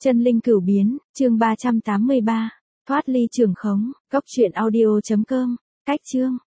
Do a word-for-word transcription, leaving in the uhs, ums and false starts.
Chân linh cửu biến, chương ba trăm tám mươi ba. Thoát ly trường khống, góc truyện audio chấm com. Cách chương.